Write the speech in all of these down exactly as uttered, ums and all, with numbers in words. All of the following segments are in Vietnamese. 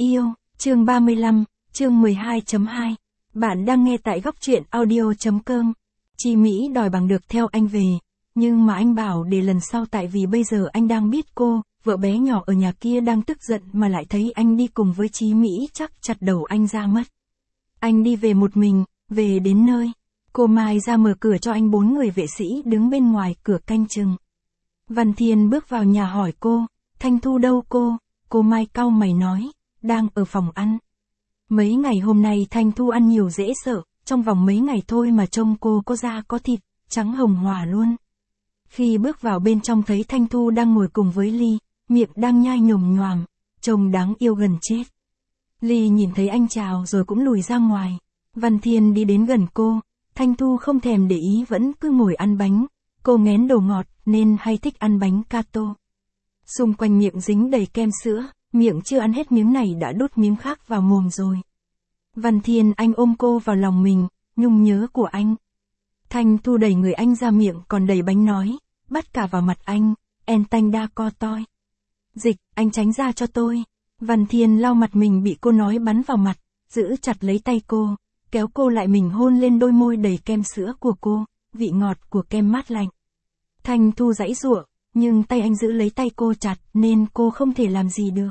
yêu, chương ba mươi lăm, chương mười hai chấm hai. Bạn đang nghe tại góc truyện audio.com. Chi Mỹ đòi bằng được theo anh về, nhưng mà anh bảo để lần sau tại vì bây giờ anh đang biết cô, vợ bé nhỏ ở nhà kia đang tức giận mà lại thấy anh đi cùng với Chí Mỹ chắc chặt đầu anh ra mất. Anh đi về một mình, về đến nơi. Cô Mai ra mở cửa cho anh, bốn người vệ sĩ đứng bên ngoài cửa canh chừng. Văn Thiên bước vào nhà hỏi cô, Thanh Thu đâu cô? Cô Mai cau mày nói, đang ở phòng ăn. Mấy ngày hôm nay Thanh Thu ăn nhiều dễ sợ, trong vòng mấy ngày thôi mà trông cô có da có thịt, trắng hồng hòa luôn. Khi bước vào bên trong thấy Thanh Thu đang ngồi cùng với Ly, miệng đang nhai nhồm nhoàm, trông đáng yêu gần chết. Ly nhìn thấy anh chào rồi cũng lùi ra ngoài. Văn Thiên đi đến gần cô, Thanh Thu không thèm để ý vẫn cứ ngồi ăn bánh. Cô ngén đồ ngọt nên hay thích ăn bánh gato. Xung quanh miệng dính đầy kem sữa, miệng chưa ăn hết miếng này đã đút miếng khác vào mồm rồi. Văn Thiên anh ôm cô vào lòng mình, nhung nhớ của anh. Thanh Thu đẩy người anh ra, miệng còn đầy bánh nói, bắt cả vào mặt anh, en tanh đa co toi. Dịch, anh tránh ra cho tôi. Văn Thiên lau mặt mình bị cô nói bắn vào mặt, giữ chặt lấy tay cô, kéo cô lại, mình hôn lên đôi môi đầy kem sữa của cô, vị ngọt của kem mát lạnh. Thanh Thu giãy giụa, nhưng tay anh giữ lấy tay cô chặt nên cô không thể làm gì được.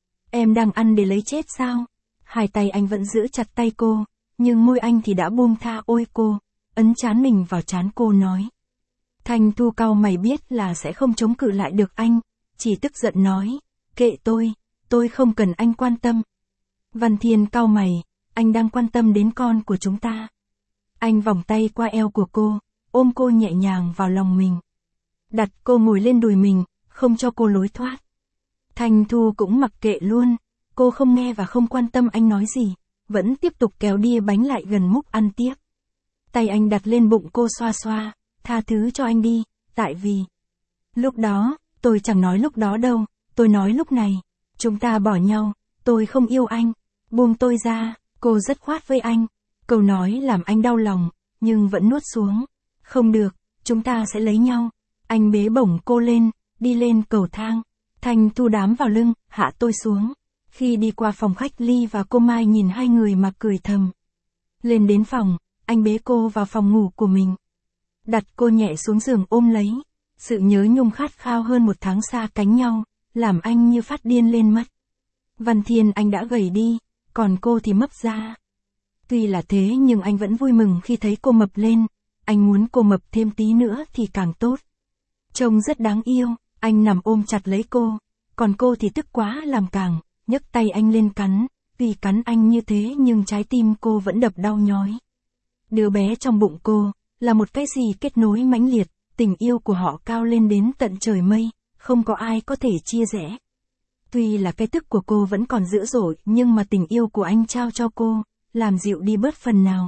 Em đang ăn để lấy chết sao? Hai tay anh vẫn giữ chặt tay cô, nhưng môi anh thì đã buông tha. Ôi cô, ấn trán mình vào trán cô nói. Thanh Thu cau mày biết là sẽ không chống cự lại được anh, chỉ tức giận nói, kệ tôi, tôi không cần anh quan tâm. Văn Thiên cau mày, anh đang quan tâm đến con của chúng ta. Anh vòng tay qua eo của cô, ôm cô nhẹ nhàng vào lòng mình. Đặt cô ngồi lên đùi mình, không cho cô lối thoát. Thanh Thu cũng mặc kệ luôn, cô không nghe và không quan tâm anh nói gì, vẫn tiếp tục kéo đĩa bánh lại gần múc ăn tiếp. Tay anh đặt lên bụng cô xoa xoa, tha thứ cho anh đi, tại vì... Lúc đó, tôi chẳng nói lúc đó đâu, tôi nói lúc này, chúng ta bỏ nhau, tôi không yêu anh, buông tôi ra, cô dứt khoát với anh. Câu nói làm anh đau lòng, nhưng vẫn nuốt xuống. Không được, chúng ta sẽ lấy nhau. Anh bế bổng cô lên, đi lên cầu thang. Thanh Thu đám vào lưng, hạ tôi xuống. Khi đi qua phòng khách, Ly và cô Mai nhìn hai người mà cười thầm. Lên đến phòng, anh bế cô vào phòng ngủ của mình. Đặt cô nhẹ xuống giường ôm lấy. Sự nhớ nhung khát khao hơn một tháng xa cánh nhau, làm anh như phát điên lên mất. Văn Thiên anh đã gầy đi, còn cô thì mấp ra. Tuy là thế nhưng anh vẫn vui mừng khi thấy cô mập lên. Anh muốn cô mập thêm tí nữa thì càng tốt. Trông rất đáng yêu, anh nằm ôm chặt lấy cô, còn cô thì tức quá làm càng, nhấc tay anh lên cắn, vì cắn anh như thế nhưng trái tim cô vẫn đập đau nhói. Đứa bé trong bụng cô, là một cái gì kết nối mãnh liệt, tình yêu của họ cao lên đến tận trời mây, không có ai có thể chia rẽ. Tuy là cái tức của cô vẫn còn dữ dội nhưng mà tình yêu của anh trao cho cô, làm dịu đi bớt phần nào.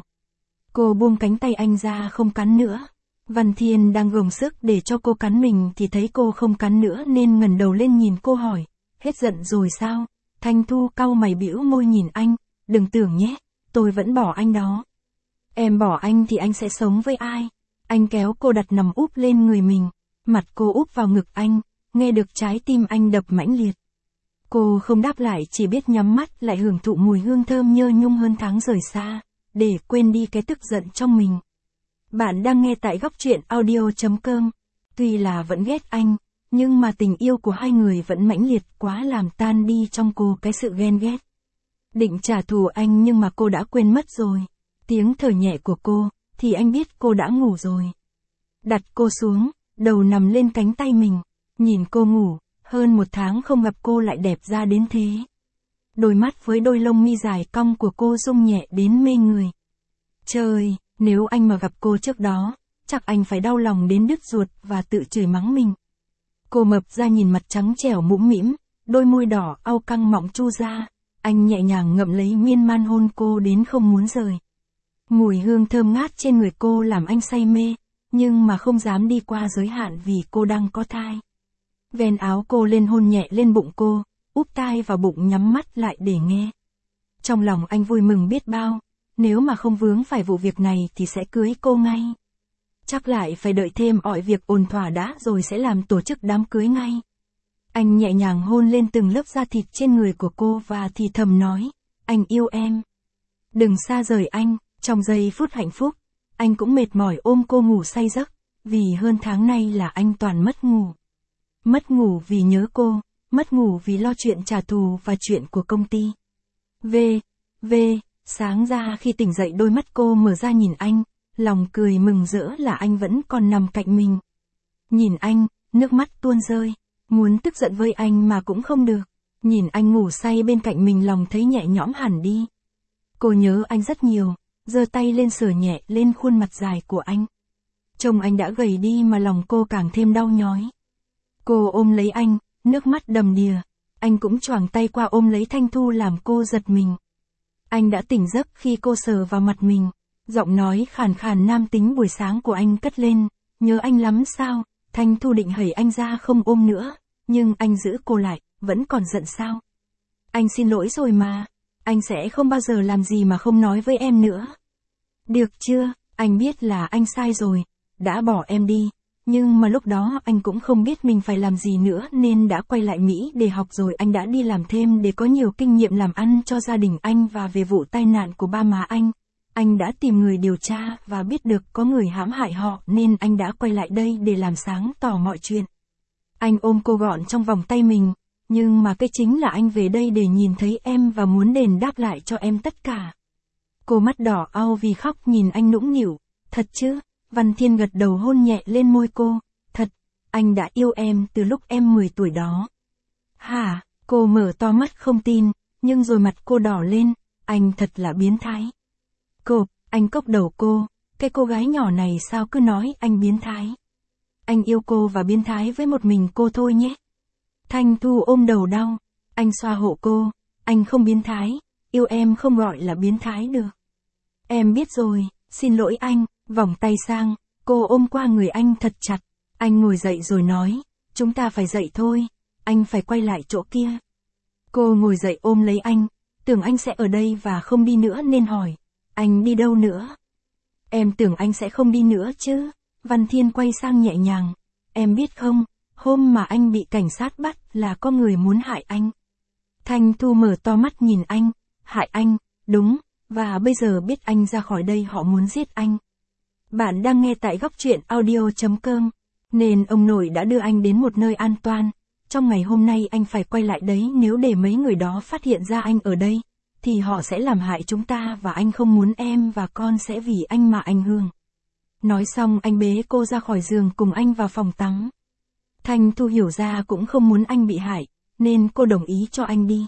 Cô buông cánh tay anh ra không cắn nữa. Văn Thiên đang gồng sức để cho cô cắn mình thì thấy cô không cắn nữa nên ngẩng đầu lên nhìn cô hỏi, hết giận rồi sao? Thanh Thu cau mày bĩu môi nhìn anh, đừng tưởng nhé, tôi vẫn bỏ anh đó. Em bỏ anh thì anh sẽ sống với ai? Anh kéo cô đặt nằm úp lên người mình, mặt cô úp vào ngực anh, nghe được trái tim anh đập mãnh liệt. Cô không đáp lại, chỉ biết nhắm mắt lại hưởng thụ mùi hương thơm nhơ nhung hơn tháng rời xa, để quên đi cái tức giận trong mình. Bạn đang nghe tại góc truyện audio.com. Tuy là vẫn ghét anh, nhưng mà tình yêu của hai người vẫn mãnh liệt quá làm tan đi trong cô cái sự ghen ghét. Định trả thù anh nhưng mà cô đã quên mất rồi. Tiếng thở nhẹ của cô, thì anh biết cô đã ngủ rồi. Đặt cô xuống, đầu nằm lên cánh tay mình, nhìn cô ngủ, hơn một tháng không gặp cô lại đẹp ra đến thế. Đôi mắt với đôi lông mi dài cong của cô rung nhẹ đến mê người. Trời! Nếu anh mà gặp cô trước đó, chắc anh phải đau lòng đến đứt ruột và tự chửi mắng mình. Cô mập ra nhìn mặt trắng trẻo mũm mĩm, đôi môi đỏ au căng mọng chu ra, anh nhẹ nhàng ngậm lấy miên man hôn cô đến không muốn rời. Mùi hương thơm ngát trên người cô làm anh say mê, nhưng mà không dám đi qua giới hạn vì cô đang có thai. Vén áo cô lên hôn nhẹ lên bụng cô, úp tai vào bụng nhắm mắt lại để nghe. Trong lòng anh vui mừng biết bao. Nếu mà không vướng phải vụ việc này thì sẽ cưới cô ngay. Chắc lại phải đợi thêm mọi việc ổn thỏa đã rồi sẽ làm tổ chức đám cưới ngay. Anh nhẹ nhàng hôn lên từng lớp da thịt trên người của cô và thì thầm nói, anh yêu em. Đừng xa rời anh. Trong giây phút hạnh phúc, anh cũng mệt mỏi ôm cô ngủ say giấc, vì hơn tháng nay là anh toàn mất ngủ. Mất ngủ vì nhớ cô, mất ngủ vì lo chuyện trả thù và chuyện của công ty. V, V, sáng ra khi tỉnh dậy đôi mắt cô mở ra nhìn anh, lòng cười mừng rỡ là anh vẫn còn nằm cạnh mình. Nhìn anh, nước mắt tuôn rơi, muốn tức giận với anh mà cũng không được. Nhìn anh ngủ say bên cạnh mình lòng thấy nhẹ nhõm hẳn đi. Cô nhớ anh rất nhiều, giơ tay lên sờ nhẹ lên khuôn mặt dài của anh. Trông anh đã gầy đi mà lòng cô càng thêm đau nhói. Cô ôm lấy anh, nước mắt đầm đìa. Anh cũng choàng tay qua ôm lấy Thanh Thu làm cô giật mình. Anh đã tỉnh giấc khi cô sờ vào mặt mình. Giọng nói khàn khàn nam tính buổi sáng của anh cất lên, nhớ anh lắm sao? Thanh Thu định hẩy anh ra không ôm nữa, nhưng anh giữ cô lại, vẫn còn giận sao? Anh xin lỗi rồi mà, anh sẽ không bao giờ làm gì mà không nói với em nữa. Được chưa, anh biết là anh sai rồi, đã bỏ em đi, nhưng mà lúc đó anh cũng không biết mình phải làm gì nữa nên đã quay lại Mỹ để học rồi anh đã đi làm thêm để có nhiều kinh nghiệm làm ăn cho gia đình anh và về vụ tai nạn của ba má anh. Anh đã tìm người điều tra và biết được có người hãm hại họ nên anh đã quay lại đây để làm sáng tỏ mọi chuyện. Anh ôm cô gọn trong vòng tay mình, nhưng mà cái chính là anh về đây để nhìn thấy em và muốn đền đáp lại cho em tất cả. Cô mắt đỏ au vì khóc nhìn anh nũng nịu, thật chứ? Văn Thiên gật đầu hôn nhẹ lên môi cô, thật, anh đã yêu em từ lúc em mười tuổi đó. Hả? Cô mở to mắt không tin, nhưng rồi mặt cô đỏ lên, anh thật là biến thái. Cô, anh cốc đầu cô, cái cô gái nhỏ này sao cứ nói anh biến thái. Anh yêu cô và biến thái với một mình cô thôi nhé. Thanh Thu ôm đầu đau, anh xoa hộ cô, anh không biến thái, yêu em không gọi là biến thái được. Em biết rồi, xin lỗi anh, vòng tay sang, cô ôm qua người anh thật chặt, anh ngồi dậy rồi nói, chúng ta phải dậy thôi, anh phải quay lại chỗ kia. Cô ngồi dậy ôm lấy anh, tưởng anh sẽ ở đây và không đi nữa nên hỏi, anh đi đâu nữa? Em tưởng anh sẽ không đi nữa chứ, Văn Thiên quay sang nhẹ nhàng, em biết không, hôm mà anh bị cảnh sát bắt là có người muốn hại anh. Thanh Thu mở to mắt nhìn anh, hại anh, đúng, và bây giờ biết anh ra khỏi đây họ muốn giết anh. Bạn đang nghe tại góc truyện audio chấm com, nên ông nội đã đưa anh đến một nơi an toàn. Trong ngày hôm nay anh phải quay lại đấy nếu để mấy người đó phát hiện ra anh ở đây, thì họ sẽ làm hại chúng ta và anh không muốn em và con sẽ vì anh mà ảnh hưởng. Nói xong anh bế cô ra khỏi giường cùng anh vào phòng tắm. Thanh Thu hiểu ra cũng không muốn anh bị hại, nên cô đồng ý cho anh đi.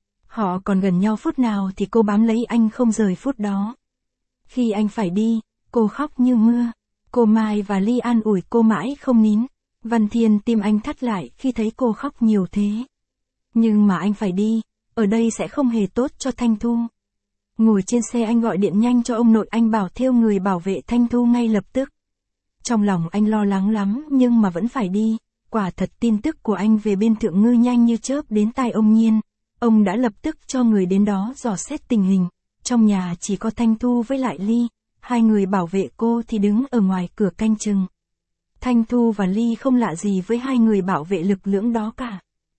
Họ còn gần nhau phút nào thì cô bám lấy anh không rời phút đó. Khi anh phải đi, cô khóc như mưa. Cô Mai và Ly an ủi cô mãi không nín. Văn Thiên tim anh thắt lại khi thấy cô khóc nhiều thế. Nhưng mà anh phải đi, ở đây sẽ không hề tốt cho Thanh Thu. Ngồi trên xe anh gọi điện nhanh cho ông nội anh bảo thêu người bảo vệ Thanh Thu ngay lập tức. Trong lòng anh lo lắng lắm nhưng mà vẫn phải đi. Quả thật tin tức của anh về bên Thượng Ngư nhanh như chớp đến tai ông Nhiên. Ông đã lập tức cho người đến đó dò xét tình hình. Trong nhà chỉ có Thanh Thu với lại Ly. Hai người bảo vệ cô thì đứng ở ngoài cửa canh chừng. Thanh Thu và Ly không lạ gì với hai người bảo vệ lực lưỡng đó cả.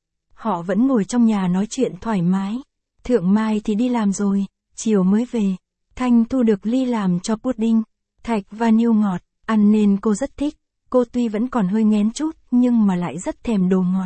Họ vẫn ngồi trong nhà nói chuyện thoải mái. Thượng Mai thì đi làm rồi, chiều mới về. Thanh Thu được Ly làm cho pudding, thạch và niêu ngọt, ăn nên cô rất thích. Cô tuy vẫn còn hơi nghén chút nhưng mà lại rất thèm đồ ngọt.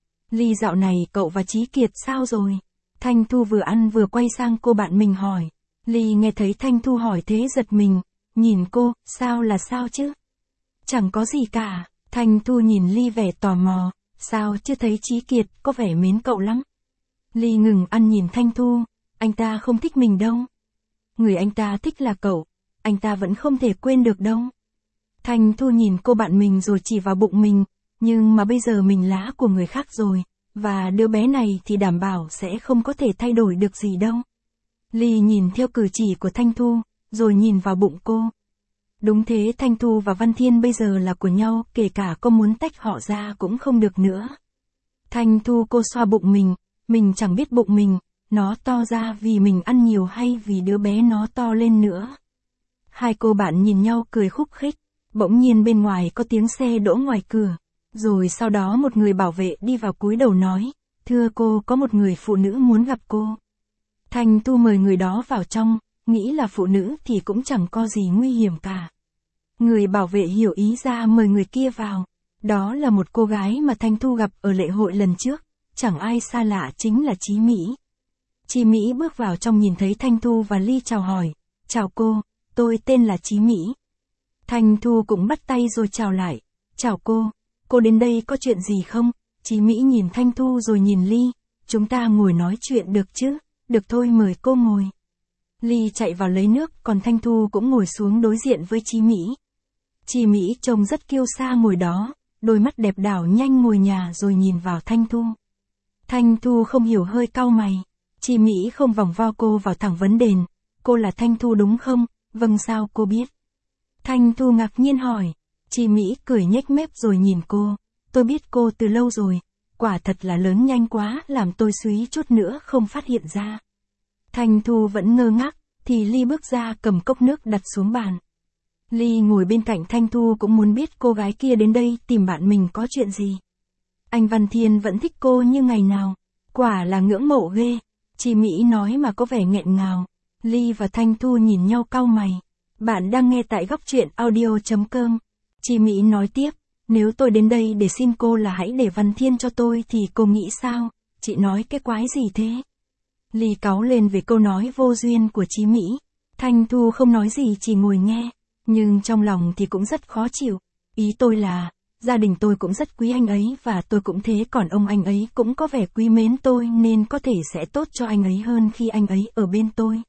Ly dạo này cậu và Chí Kiệt sao rồi? Thanh Thu vừa ăn vừa quay sang cô bạn mình hỏi. Ly nghe thấy Thanh Thu hỏi thế giật mình, nhìn cô, sao là sao chứ? Chẳng có gì cả, Thanh Thu nhìn Ly vẻ tò mò, sao chưa thấy Chí Kiệt có vẻ mến cậu lắm. Ly ngừng ăn nhìn Thanh Thu, anh ta không thích mình đâu. Người anh ta thích là cậu, anh ta vẫn không thể quên được đâu. Thanh Thu nhìn cô bạn mình rồi chỉ vào bụng mình, nhưng mà bây giờ mình lá của người khác rồi, và đứa bé này thì đảm bảo sẽ không có thể thay đổi được gì đâu. Ly nhìn theo cử chỉ của Thanh Thu, rồi nhìn vào bụng cô. Đúng thế, Thanh Thu và Văn Thiên bây giờ là của nhau, kể cả có muốn tách họ ra cũng không được nữa. Thanh Thu cô xoa bụng mình, mình chẳng biết bụng mình, nó to ra vì mình ăn nhiều hay vì đứa bé nó to lên nữa. Hai cô bạn nhìn nhau cười khúc khích, bỗng nhiên bên ngoài có tiếng xe đỗ ngoài cửa. Rồi sau đó một người bảo vệ đi vào cúi đầu nói, thưa cô, có một người phụ nữ muốn gặp cô. Thanh Thu mời người đó vào trong, nghĩ là phụ nữ thì cũng chẳng có gì nguy hiểm cả. Người bảo vệ hiểu ý ra mời người kia vào. Đó là một cô gái mà Thanh Thu gặp ở lễ hội lần trước, chẳng ai xa lạ chính là Chí Mỹ. Chí Mỹ bước vào trong nhìn thấy Thanh Thu và Ly chào hỏi, chào cô, tôi tên là Chí Mỹ. Thanh Thu cũng bắt tay rồi chào lại, chào cô, cô đến đây có chuyện gì không? Chí Mỹ nhìn Thanh Thu rồi nhìn Ly, chúng ta ngồi nói chuyện được chứ, được thôi mời cô ngồi. Ly chạy vào lấy nước, còn Thanh Thu cũng ngồi xuống đối diện với Chí Mỹ. Chí Mỹ trông rất kiêu sa ngồi đó, đôi mắt đẹp đảo nhanh ngồi nhà rồi nhìn vào Thanh Thu. Thanh Thu không hiểu hơi cau mày. Chí Mỹ không vòng vo cô vào thẳng vấn đề, cô là Thanh Thu đúng không? Vâng, sao cô biết? Thanh Thu ngạc nhiên hỏi. Chí Mỹ cười nhếch mép rồi nhìn cô, tôi biết cô từ lâu rồi, quả thật là lớn nhanh quá làm tôi suý chút nữa không phát hiện ra. Thanh Thu vẫn ngơ ngác, thì Ly bước ra cầm cốc nước đặt xuống bàn. Ly ngồi bên cạnh Thanh Thu cũng muốn biết cô gái kia đến đây tìm bạn mình có chuyện gì. Anh Văn Thiên vẫn thích cô như ngày nào, quả là ngưỡng mộ ghê. Chí Mỹ nói mà có vẻ nghẹn ngào. Ly và Thanh Thu nhìn nhau cau mày. Bạn đang nghe tại góc truyện audio.com. Chí Mỹ nói tiếp, nếu tôi đến đây để xin cô là hãy để Văn Thiên cho tôi thì cô nghĩ sao? Chị nói cái quái gì thế? Ly cáu lên về câu nói vô duyên của Chí Mỹ. Thanh Thu không nói gì chỉ ngồi nghe, nhưng trong lòng thì cũng rất khó chịu. Ý tôi là, gia đình tôi cũng rất quý anh ấy và tôi cũng thế, còn ông anh ấy cũng có vẻ quý mến tôi nên có thể sẽ tốt cho anh ấy hơn khi anh ấy ở bên tôi.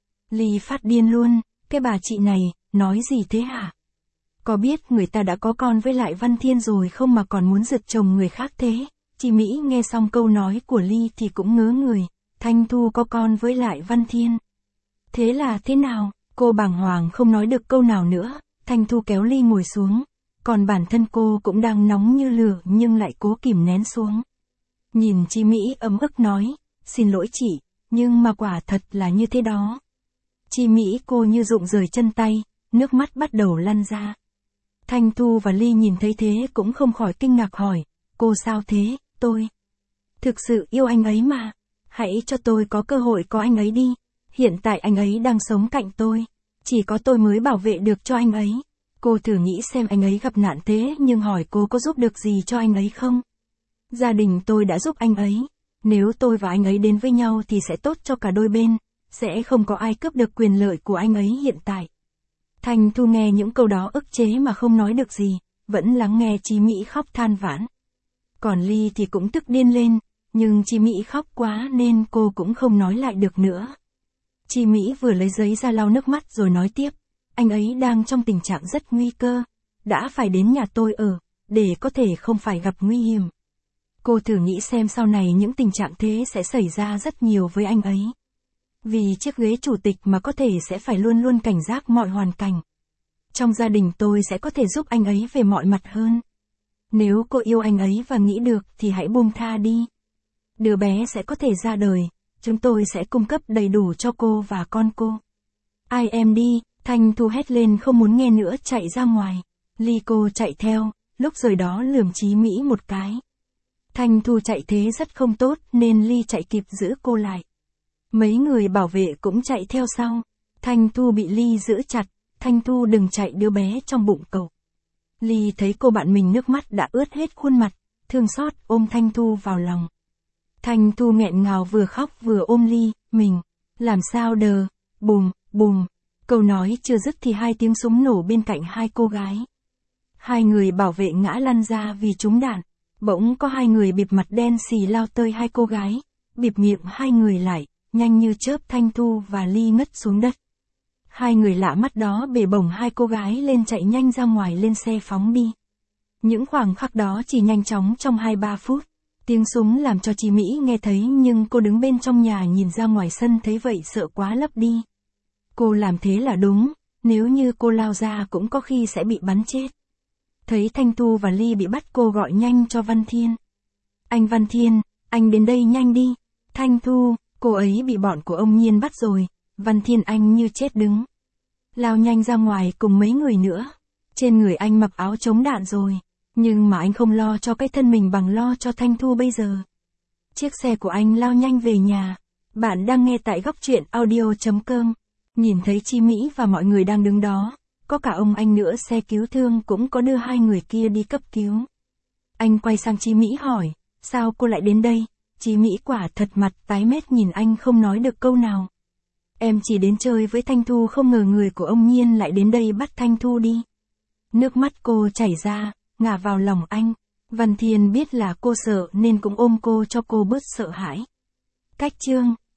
Ly phát điên luôn, cái bà chị này, nói gì thế hả? Có biết người ta đã có con với lại Văn Thiên rồi không mà còn muốn giật chồng người khác thế? Chí Mỹ nghe xong câu nói của Ly thì cũng ngớ người. Thanh Thu có con với lại Văn Thiên. Thế là thế nào? Cô bàng hoàng không nói được câu nào nữa. Thanh Thu kéo Ly ngồi xuống. Còn bản thân cô cũng đang nóng như lửa nhưng lại cố kìm nén xuống. Nhìn Chí Mỹ ấm ức nói, xin lỗi chị, nhưng mà quả thật là như thế đó. Chí Mỹ cô như rụng rời chân tay, nước mắt bắt đầu lăn ra. Thanh Thu và Ly nhìn thấy thế cũng không khỏi kinh ngạc hỏi, cô sao thế? Tôi thực sự yêu anh ấy mà. Hãy cho tôi có cơ hội có anh ấy đi. Hiện tại anh ấy đang sống cạnh tôi. Chỉ có tôi mới bảo vệ được cho anh ấy. Cô thử nghĩ xem anh ấy gặp nạn thế nhưng hỏi cô có giúp được gì cho anh ấy không? Gia đình tôi đã giúp anh ấy. Nếu tôi và anh ấy đến với nhau thì sẽ tốt cho cả đôi bên. Sẽ không có ai cướp được quyền lợi của anh ấy hiện tại. Thanh Thu nghe những câu đó ức chế mà không nói được gì. Vẫn lắng nghe Chí Mỹ khóc than vãn. Còn Ly thì cũng tức điên lên. Nhưng Chí Mỹ khóc quá nên cô cũng không nói lại được nữa. Chí Mỹ vừa lấy giấy ra lau nước mắt rồi nói tiếp. Anh ấy đang trong tình trạng rất nguy cơ. Đã phải đến nhà tôi ở, để có thể không phải gặp nguy hiểm. Cô thử nghĩ xem sau này những tình trạng thế sẽ xảy ra rất nhiều với anh ấy. Vì chiếc ghế chủ tịch mà có thể sẽ phải luôn luôn cảnh giác mọi hoàn cảnh. Trong gia đình tôi sẽ có thể giúp anh ấy về mọi mặt hơn. Nếu cô yêu anh ấy và nghĩ được thì hãy buông tha đi. Đứa bé sẽ có thể ra đời, chúng tôi sẽ cung cấp đầy đủ cho cô và con cô. Ai em đi, Thanh Thu hét lên không muốn nghe nữa chạy ra ngoài. Ly cô chạy theo, lúc rời đó lườm Chí Mỹ một cái. Thanh Thu chạy thế rất không tốt nên Ly chạy kịp giữ cô lại. Mấy người bảo vệ cũng chạy theo sau. Thanh Thu bị Ly giữ chặt, Thanh Thu đừng chạy đứa bé trong bụng cậu. Ly thấy cô bạn mình nước mắt đã ướt hết khuôn mặt, thương xót ôm Thanh Thu vào lòng. Thanh Thu nghẹn ngào vừa khóc vừa ôm Ly, mình, làm sao đờ, bùm, bùm. Câu nói chưa dứt thì hai tiếng súng nổ bên cạnh hai cô gái. Hai người bảo vệ ngã lăn ra vì trúng đạn. Bỗng có hai người bịt mặt đen xì lao tới hai cô gái, bịt miệng hai người lại, nhanh như chớp Thanh Thu và Ly ngất xuống đất. Hai người lạ mắt đó bể bổng hai cô gái lên chạy nhanh ra ngoài lên xe phóng đi. Những khoảng khắc đó chỉ nhanh chóng trong hai ba phút. Tiếng súng làm cho Chí Mỹ nghe thấy nhưng cô đứng bên trong nhà nhìn ra ngoài sân thấy vậy sợ quá lấp đi. Cô làm thế là đúng, nếu như cô lao ra cũng có khi sẽ bị bắn chết. Thấy Thanh Thu và Ly bị bắt cô gọi nhanh cho Văn Thiên. Anh Văn Thiên, anh đến đây nhanh đi. Thanh Thu, cô ấy bị bọn của ông Nhiên bắt rồi. Văn Thiên anh như chết đứng. Lao nhanh ra ngoài cùng mấy người nữa. Trên người anh mặc áo chống đạn rồi. Nhưng mà anh không lo cho cái thân mình bằng lo cho Thanh Thu bây giờ. Chiếc xe của anh lao nhanh về nhà. Bạn đang nghe tại góc truyện audio.com. Nhìn thấy Chi Mỹ và mọi người đang đứng đó. Có cả ông anh nữa, xe cứu thương cũng có đưa hai người kia đi cấp cứu. Anh quay sang Chi Mỹ hỏi, sao cô lại đến đây? Chi Mỹ quả thật mặt tái mét nhìn anh không nói được câu nào. Em chỉ đến chơi với Thanh Thu, không ngờ người của ông Nhiên lại đến đây bắt Thanh Thu đi. Nước mắt cô chảy ra, ngả vào lòng anh. Văn Thiên biết là cô sợ nên cũng ôm cô cho cô bớt sợ hãi. Cách chương